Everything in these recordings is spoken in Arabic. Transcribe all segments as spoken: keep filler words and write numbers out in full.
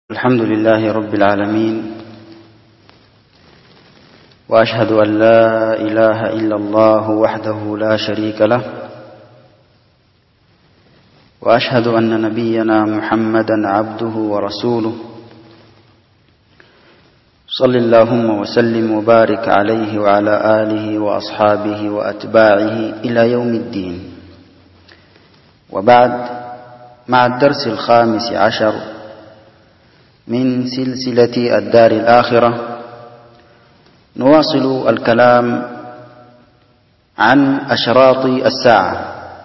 الحمد لله رب العالمين، وأشهد أن لا إله إلا الله وحده لا شريك له، وأشهد أن نبينا محمدا عبده ورسوله، صل اللهم وسلم وبارك عليه وعلى آله وأصحابه وأتباعه إلى يوم الدين. وبعد، مع الدرس الخامس عشر من سلسلة الدار الآخرة، نواصل الكلام عن أشراط الساعة.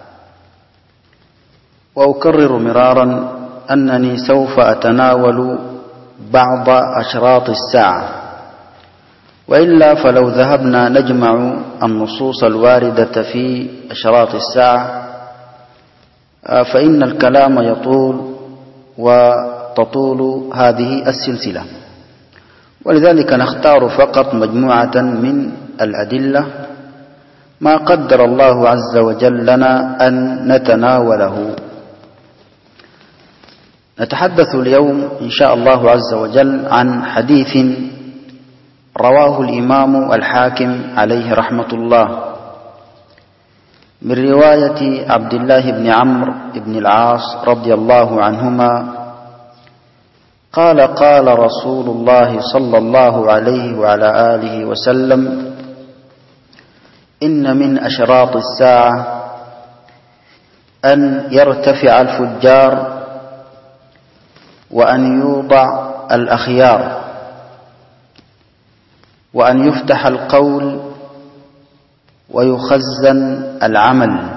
وأكرر مرارا أنني سوف أتناول بعض أشراط الساعة، وإلا فلو ذهبنا نجمع النصوص الواردة في أشراط الساعة فإن الكلام يطول وتطول هذه السلسلة، ولذلك نختار فقط مجموعة من الأدلة ما قدر الله عز وجل لنا أن نتناوله. نتحدث اليوم إن شاء الله عز وجل عن حديث رواه الإمام الحاكم عليه رحمة الله من رواية عبد الله بن عمرو بن العاص رضي الله عنهما قال: قال رسول الله صلى الله عليه وعلى آله وسلم: إن من أشراط الساعة أن يرتفع الفجار وأن يوضع الأخيار وأن يفتح القول ويخزن العمل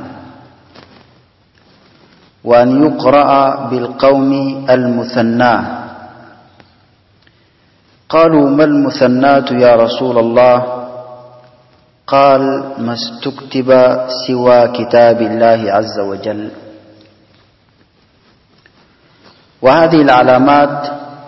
وأن يقرأ بالقوم المثناه. قالوا: ما المثنات يا رسول الله؟ قال: ما استكتب سوى كتاب الله عز وجل. وهذه العلامات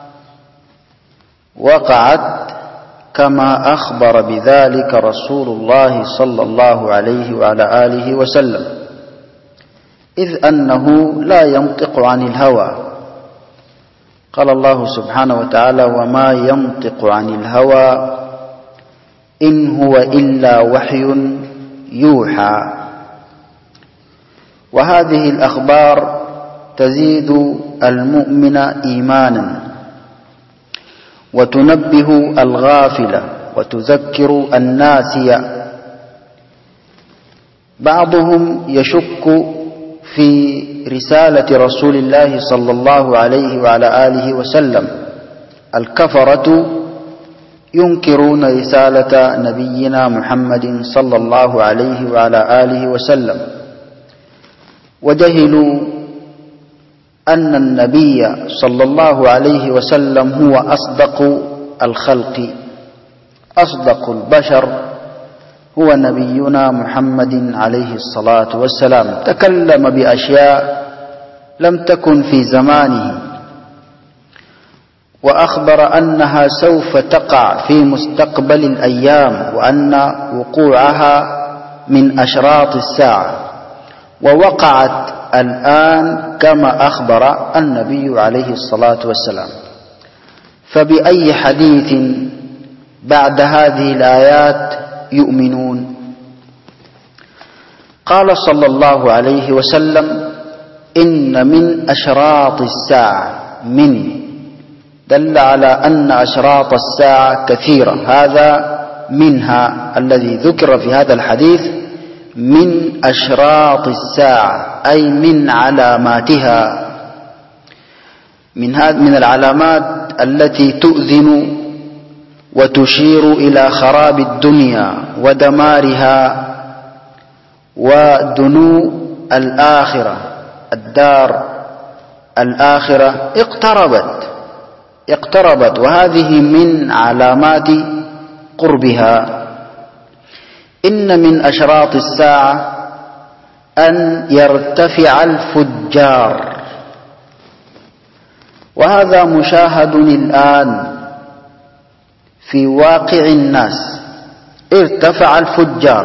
وقعت كما أخبر بذلك رسول الله صلى الله عليه وعلى آله وسلم، إذ أنه لا ينطق عن الهوى. قال الله سبحانه وتعالى: وما ينطق عن الهوى إن هو إلا وحي يوحى. وهذه الأخبار تزيد المؤمن إيمانا وتنبه الغافل وتذكر الناسي. بعضهم يشك في رسالة رسول الله صلى الله عليه وعلى آله وسلم. الكفرة ينكرون رسالة نبينا محمد صلى الله عليه وعلى آله وسلم، وجهلوا أن النبي صلى الله عليه وسلم هو أصدق الخلق، أصدق البشر هو نبينا محمد عليه الصلاة والسلام. تكلم بأشياء لم تكن في زمانه، وأخبر أنها سوف تقع في مستقبل الأيام، وأن وقوعها من أشراط الساعة، ووقعت الآن كما أخبر النبي عليه الصلاة والسلام. فبأي حديث بعد هذه الآيات يؤمنون؟ قال صلى الله عليه وسلم: إن من أشراط الساعة، من دل على أن أشراط الساعة كثيرة، هذا منها الذي ذكر في هذا الحديث من أشراط الساعة، أي من علاماتها، من من العلامات التي تؤذن وتشير إلى خراب الدنيا ودمارها ودنو الآخرة. الدار الآخرة اقتربت اقتربت وهذه من علامات قربها. إن من أشراط الساعة أن يرتفع الفجار، وهذا مشاهد الآن في واقع الناس. ارتفع الفجار.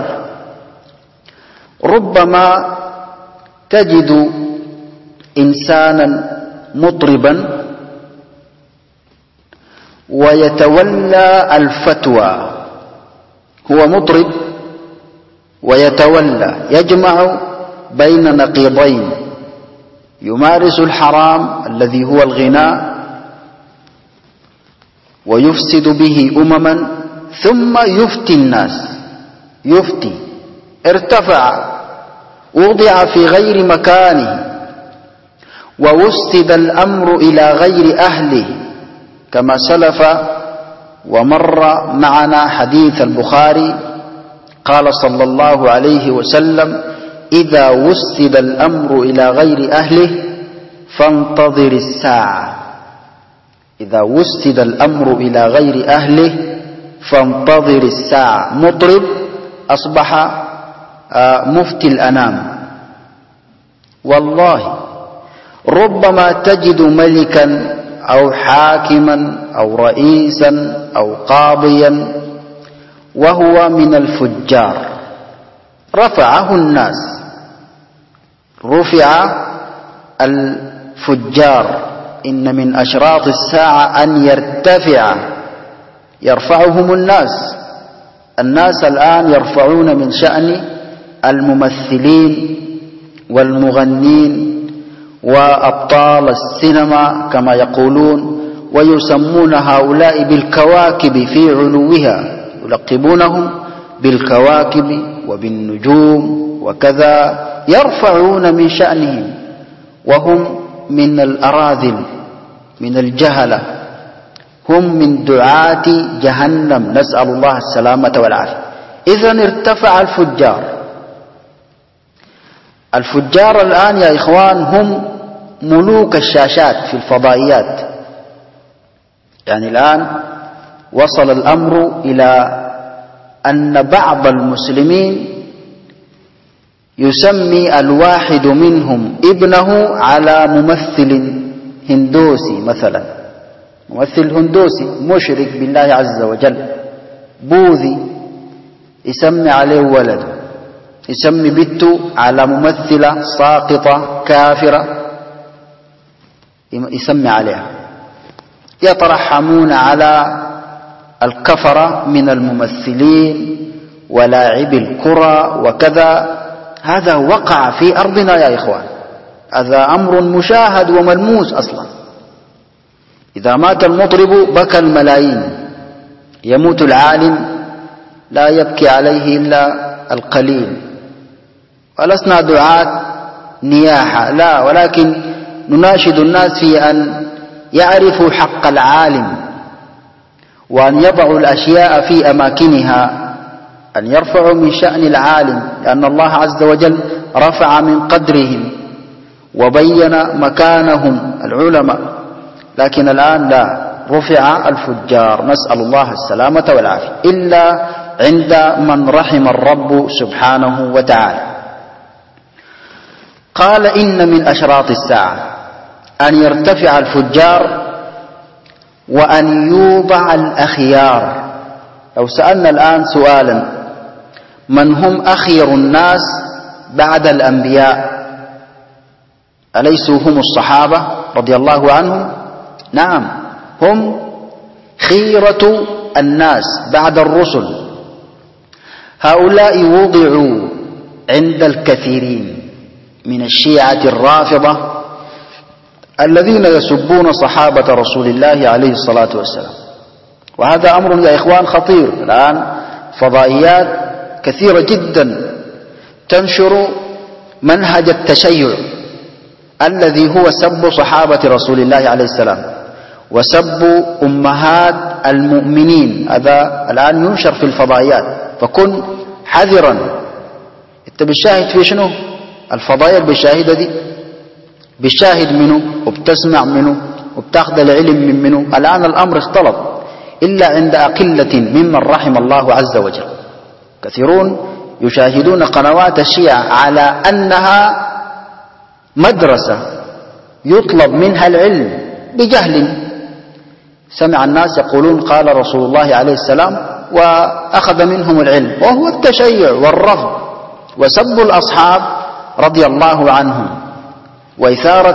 ربما تجد إنسانا مطربا ويتولى الفتوى، هو مطرب ويتولى، يجمع بين نقيضين، يمارس الحرام الذي هو الغناء ويفسد به أمما، ثم يفتي الناس، يفتي، ارتفع، وضع في غير مكانه، ووسد الأمر إلى غير أهله، كما سلف ومر معنا حديث البخاري قال صلى الله عليه وسلم: إذا وسد الأمر إلى غير أهله فانتظر الساعة. إذا وسد الأمر إلى غير أهله فانتظر الساعة. مطرب أصبح مفتي الأنام. والله ربما تجد ملكا أو حاكما أو رئيسا أو قاضيا وهو من الفجار، رفعه الناس، رفع الفجار. إن من أشراط الساعة أن يرتفع، يرفعهم الناس. الناس الآن يرفعون من شأن الممثلين والمغنين وأبطال السينما كما يقولون، ويسمون هؤلاء بالكواكب في علوها، يلقبونهم بالكواكب وبالنجوم وكذا، يرفعون من شأنهم وهم من الأراذل، من الجهلة، هم من دعاة جهنم، نسأل الله السلامة والعافية. إذن ارتفع الفجار. الفجار الآن يا إخوان هم ملوك الشاشات في الفضائيات. يعني الآن وصل الأمر إلى أن بعض المسلمين يسمي الواحد منهم ابنه على ممثل هندوسي مثلا، ممثل هندوسي مشرك بالله عز وجل، بوذي، يسمي عليه ولده، يسمي بنته على ممثلة ساقطة كافرة يسمي عليها. يترحمون على الكفرة من الممثلين ولاعبي الكرة وكذا. هذا وقع في أرضنا يا إخوان، هذا أمر مشاهد وملموس أصلا. إذا مات المطرب بكى الملايين، يموت العالم لا يبكي عليه إلا القليل. ولسنا دعاة نياحة، لا، ولكن نناشد الناس في أن يعرفوا حق العالم، وأن يضعوا الأشياء في أماكنها، أن يرفعوا من شأن العالم، لأن الله عز وجل رفع من قدرهم وبين مكانهم العلماء. لكن الآن لا، رفع الفجار، نسأل الله السلامة والعافية، إلا عند من رحم الرب سبحانه وتعالى. قال: إن من أشراط الساعة أن يرتفع الفجار وأن يوضع الأخيار. لو سألنا الآن سؤالا: من هم أخير الناس بعد الأنبياء؟ أليسوا هم الصحابة رضي الله عنهم؟ نعم، هم خيرة الناس بعد الرسل. هؤلاء وضعوا عند الكثيرين من الشيعة الرافضة الذين يسبون صحابة رسول الله عليه الصلاة والسلام. وهذا أمر يا إخوان خطير. الآن فضائيات كثيرة جدا تنشر منهج التشيع الذي هو سب صحابة رسول الله عليه السلام وسب أمهات المؤمنين. هذا الآن ينشر في الفضائيات، فكن حذرا. انت بالشاهد في شنو؟ الفضائيات بالشاهدة دي بالشاهد منه وبتسمع منه وبتاخذ العلم من منه. الآن الأمر اختلط، إلا عند أقلة ممن رحم الله عز وجل. كثيرون يشاهدون قنوات الشيعة على أنها مدرسة يطلب منها العلم بجهل. سمع الناس يقولون قال رسول الله عليه السلام وأخذ منهم العلم، وهو التشيع والرفض وسب الأصحاب رضي الله عنهم وإثارة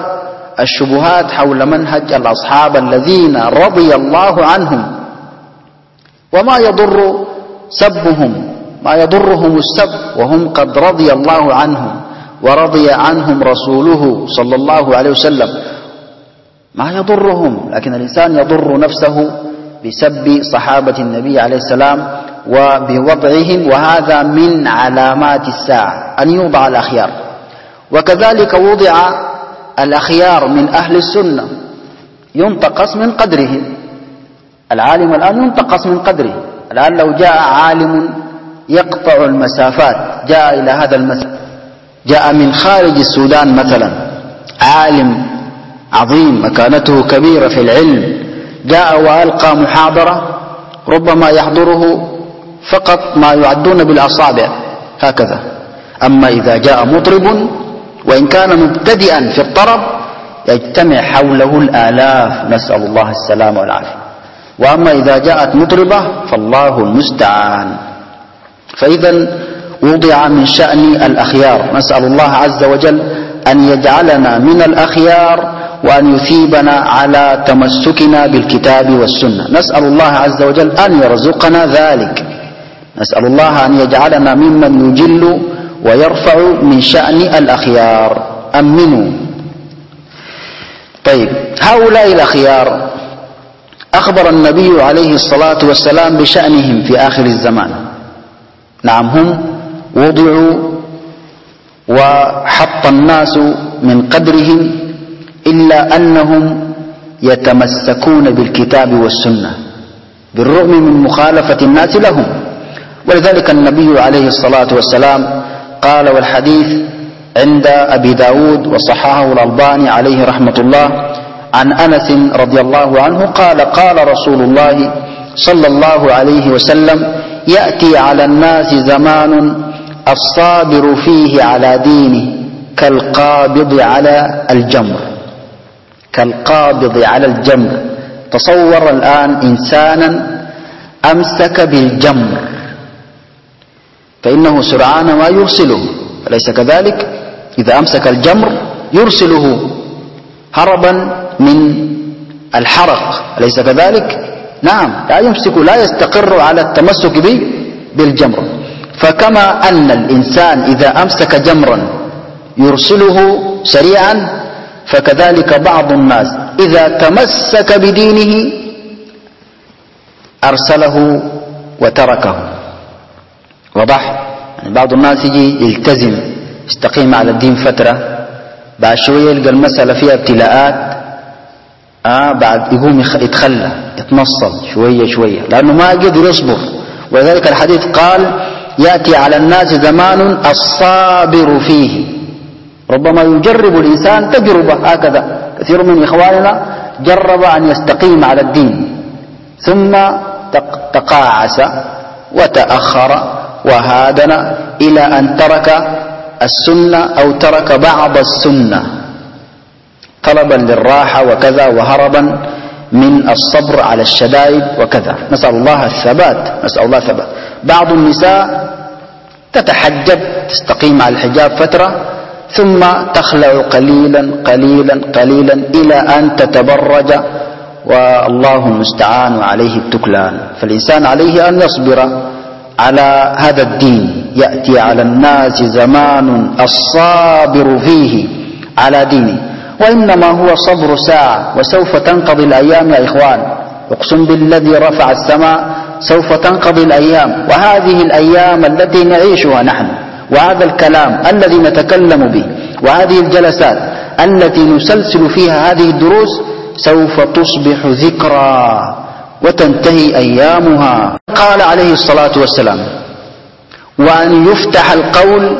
الشبهات حول منهج الأصحاب الذين رضي الله عنهم، وما يضر سبهم، ما يضرهم السب وهم قد رضي الله عنهم ورضي عنهم رسوله صلى الله عليه وسلم، ما يضرهم. لكن الإنسان يضر نفسه بسب صحابة النبي عليه السلام وبوضعهم، وهذا من علامات الساعة أن يوضع الأخيار. وكذلك وضع الأخيار من أهل السنة ينتقص من قدرهم. العالم الآن ينتقص من قدره. الآن لو جاء عالم يقطع المسافات، جاء إلى هذا المسافة، جاء من خارج السودان مثلا، عالم عظيم مكانته كبيرة في العلم، جاء وألقى محاضرة ربما يحضره فقط ما يعدون بالأصابع هكذا. أما إذا جاء مطرب وإن كان مبتدئا في الطرب يجتمع حوله الآلاف، نسأل الله السلامة والعافية. وأما إذا جاءت مطربة فالله المستعان. فإذا وضع من شأن الأخيار، نسأل الله عز وجل أن يجعلنا من الأخيار وأن يثيبنا على تمسكنا بالكتاب والسنة. نسأل الله عز وجل أن يرزقنا ذلك، نسأل الله أن يجعلنا ممن يجل ويرفع من شأن الأخيار. أمنوا. طيب، هؤلاء الأخيار أخبر النبي عليه الصلاة والسلام بشأنهم في آخر الزمان. نعم، هم وضعوا وحط الناس من قدرهم، إلا أنهم يتمسكون بالكتاب والسنة بالرغم من مخالفة الناس لهم. ولذلك النبي عليه الصلاة والسلام قال، والحديث عند أبي داود وصححه الألباني عليه رحمة الله، عن أنس رضي الله عنه قال: قال رسول الله صلى الله عليه وسلم: يأتي على الناس زمان الصابر فيه على دينه كالقابض على الجمر. كالقابض على الجمر. تصور الآن إنسانا أمسك بالجمر فإنه سرعان ما يرسله، أليس كذلك؟ إذا أمسك الجمر يرسله هربا من الحرق، أليس كذلك؟ نعم، لا يمسك، لا يستقر على التمسك به بالجمر. فكما أن الإنسان إذا أمسك جمرا يرسله سريعا، فكذلك بعض الناس إذا تمسك بدينه أرسله وتركه. وضح؟ يعني بعض الناس يجي يلتزم يستقيم على الدين فترة، بعد شوية يلقى المسألة فيها ابتلاءات، آه بعد يقوم يتخلى يتنصل شوية شوية لأنه ما قدر يصبر. ولذلك الحديث قال: يأتي على الناس زمان الصابر فيه. ربما يجرب الإنسان تجربة هكذا. كثير من إخواننا جرب أن يستقيم على الدين ثم تقاعس وتأخر وهادن إلى أن ترك السنة أو ترك بعض السنة طلبا للراحة وكذا، وهربا من الصبر على الشدائد وكذا. نسأل الله الثبات، نسأل الله الثبات. بعض النساء تتحجب تستقيم على الحجاب فترة ثم تخلع قليلا قليلا قليلا إلى أن تتبرج، والله المستعان وعليه التكلان. فالإنسان عليه أن يصبر على هذا الدين. يأتي على الناس زمان الصابر فيه على دينه، وإنما هو صبر ساعة وسوف تنقضي الأيام يا إخوان. اقسم بالذي رفع السماء سوف تنقضي الأيام، وهذه الأيام التي نعيشها نحن، وهذا الكلام الذي نتكلم به، وهذه الجلسات التي نسلسل فيها هذه الدروس سوف تصبح ذكرى وتنتهي أيامها. قال عليه الصلاة والسلام: وأن يفتح القول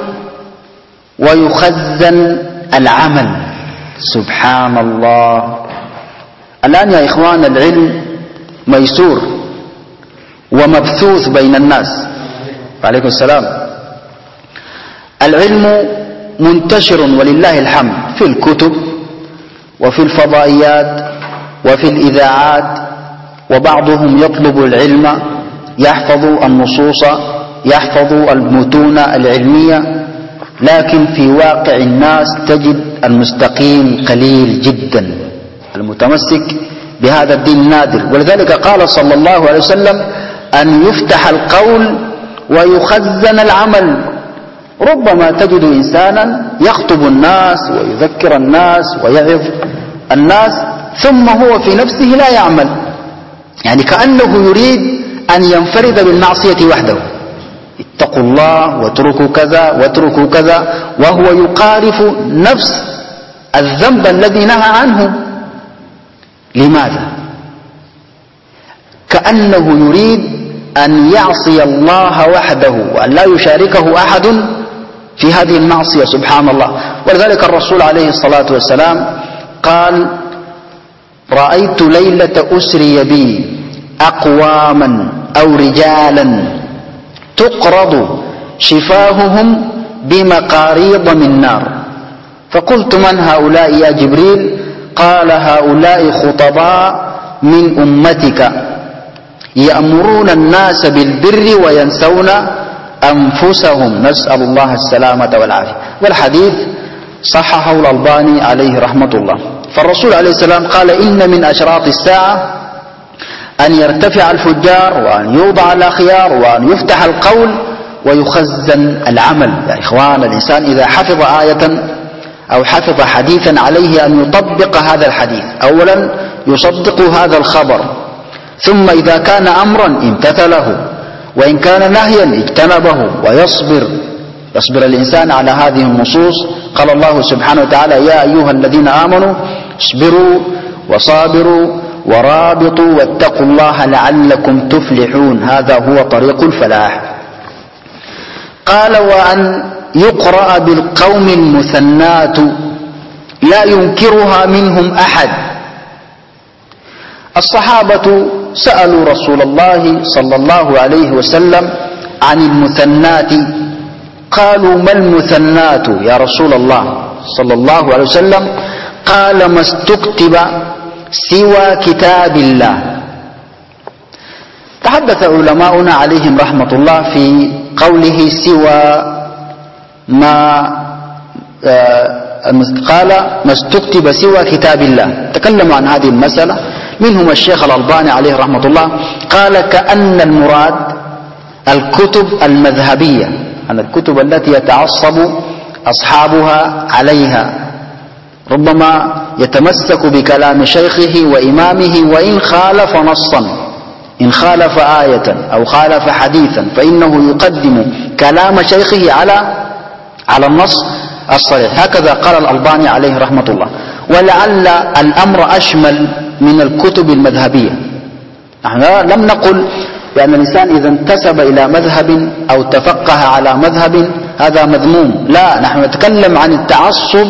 ويخزن العمل. سبحان الله. الآن يا إخوان العلم ميسور ومبثوث بين الناس. وعليكم السلام. العلم منتشر ولله الحمد في الكتب وفي الفضائيات وفي الإذاعات، وبعضهم يطلب العلم يحفظ النصوص، يحفظ المتون العلمية، لكن في واقع الناس تجد المستقيم قليل جدا، المتمسك بهذا الدين نادر. ولذلك قال صلى الله عليه وسلم أن يفتح القول ويخزن العمل. ربما تجد إنسانا يخطب الناس ويذكر الناس ويعظ الناس ثم هو في نفسه لا يعمل، يعني كأنه يريد أن ينفرد بالمعصية وحده. اتقوا الله واتركوا كذا واتركوا كذا، وهو يقارف نفس الذنب الذي نهى عنه. لماذا؟ كأنه يريد أن يعصي الله وحده وأن لا يشاركه أحد في هذه المعصية، سبحان الله. ولذلك الرسول عليه الصلاة والسلام قال: رأيت ليلة أسري بي أقواما أو رجالا تقرض شفاههم بمقاريض من نار، فقلت: من هؤلاء يا جبريل؟ قال: هؤلاء خطباء من أمتك يأمرون الناس بالبر وينسون أنفسهم، نسأل الله السلامة والعافية. والحديث صححه الألباني عليه رحمة الله. فالرسول عليه السلام قال: إن من أشراط الساعة أن يرتفع الفجار وأن يوضع الأخيار وأن يفتح القول ويخزن العمل. يا إخوان، الإنسان إذا حفظ آية أو حفظ حديثا عليه أن يطبق هذا الحديث. أولا يصدق هذا الخبر، ثم إذا كان أمرا امتثله، وإن كان نهيا اجتنبه، ويصبر يصبر الإنسان على هذه النصوص. قال الله سبحانه وتعالى: يا أيها الذين آمنوا اصبروا وصابروا ورابطوا واتقوا الله لعلكم تفلحون، هذا هو طريق الفلاح. قال: وأن يقرأ بالقوم المثنات لا ينكرها منهم أحد. الصحابة سألوا رسول الله صلى الله عليه وسلم عن المثنات، قالوا: ما المثنات يا رسول الله صلى الله عليه وسلم؟ قال: ما استكتب سوى كتاب الله. تحدث علماؤنا عليهم رحمة الله في قوله سوى ما قال ما استكتب سوى كتاب الله. تكلموا عن هذه المسألة، منهم الشيخ الألباني عليه رحمة الله قال: كأن المراد الكتب المذهبية، أن الكتب التي يتعصب أصحابها عليها، ربما يتمسك بكلام شيخه وإمامه وإن خالف نصا، إن خالف آية أو خالف حديثا فإنه يقدم كلام شيخه على على النص الصريح. هكذا قال الألباني عليه رحمة الله. ولعل الأمر أشمل من الكتب المذهبية. نحن لم نقل بأن الإنسان إذا انتسب إلى مذهب أو تفقه على مذهب هذا مذموم، لا، نحن نتكلم عن التعصب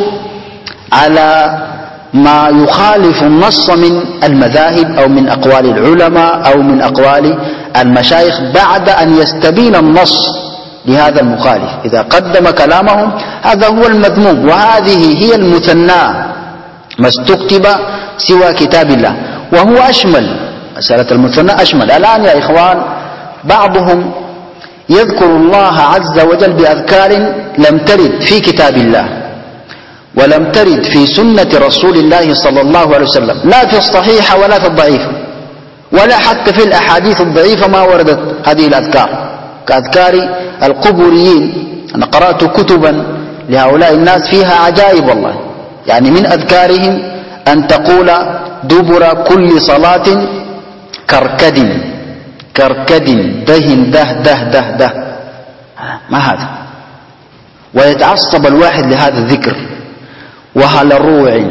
على ما يخالف النص من المذاهب أو من أقوال العلماء أو من أقوال المشايخ بعد أن يستبين النص لهذا المخالف. إذا قدم كلامهم هذا هو المذموم، وهذه هي المثنى، ما استكتب سوى كتاب الله، وهو أشمل. مسألة المثنى أشمل. الآن يا إخوان بعضهم يذكر الله عز وجل بأذكار لم ترد في كتاب الله ولم ترد في سنة رسول الله صلى الله عليه وسلم، لا في الصحيح ولا في الضعيف ولا حتى في الأحاديث الضعيفة ما وردت هذه الأذكار، كأذكار القبوريين. أنا قرأت كتبا لهؤلاء الناس فيها عجائب والله. يعني من أذكارهم أن تقول دبر كل صلاة كركد كركد دهن ده ده ده ده، ما هذا؟ ويتعصب الواحد لهذا الذكر، وهل الروع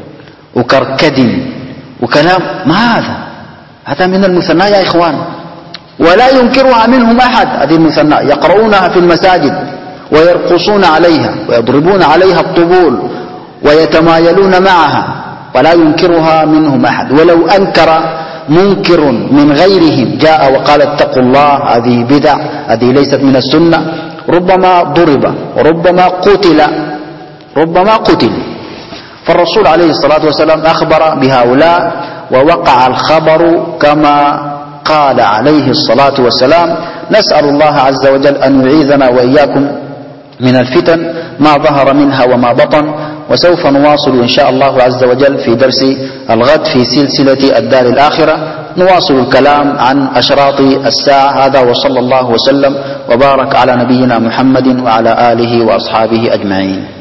وكركد وكلام، ما هذا؟ هذا من المثنى يا إخوان، ولا ينكرها منهم أحد. هذه المثنى يقرؤونها في المساجد ويرقصون عليها ويضربون عليها الطبول ويتمايلون معها، ولا ينكرها منهم أحد. ولو أنكر منكر من غيرهم جاء وقال اتقوا الله هذه بدع، هذه ليست من السنة، ربما ضرب وربما قتل ربما قتل. فالرسول عليه الصلاة والسلام أخبر بهؤلاء ووقع الخبر كما قال عليه الصلاة والسلام. نسأل الله عز وجل أن يعيذنا وإياكم من الفتن ما ظهر منها وما بطن. وسوف نواصل إن شاء الله عز وجل في درس الغد في سلسلة الدار الآخرة، نواصل الكلام عن أشراط الساعة. هذا وصلى الله وسلم وبارك على نبينا محمد وعلى آله وأصحابه أجمعين.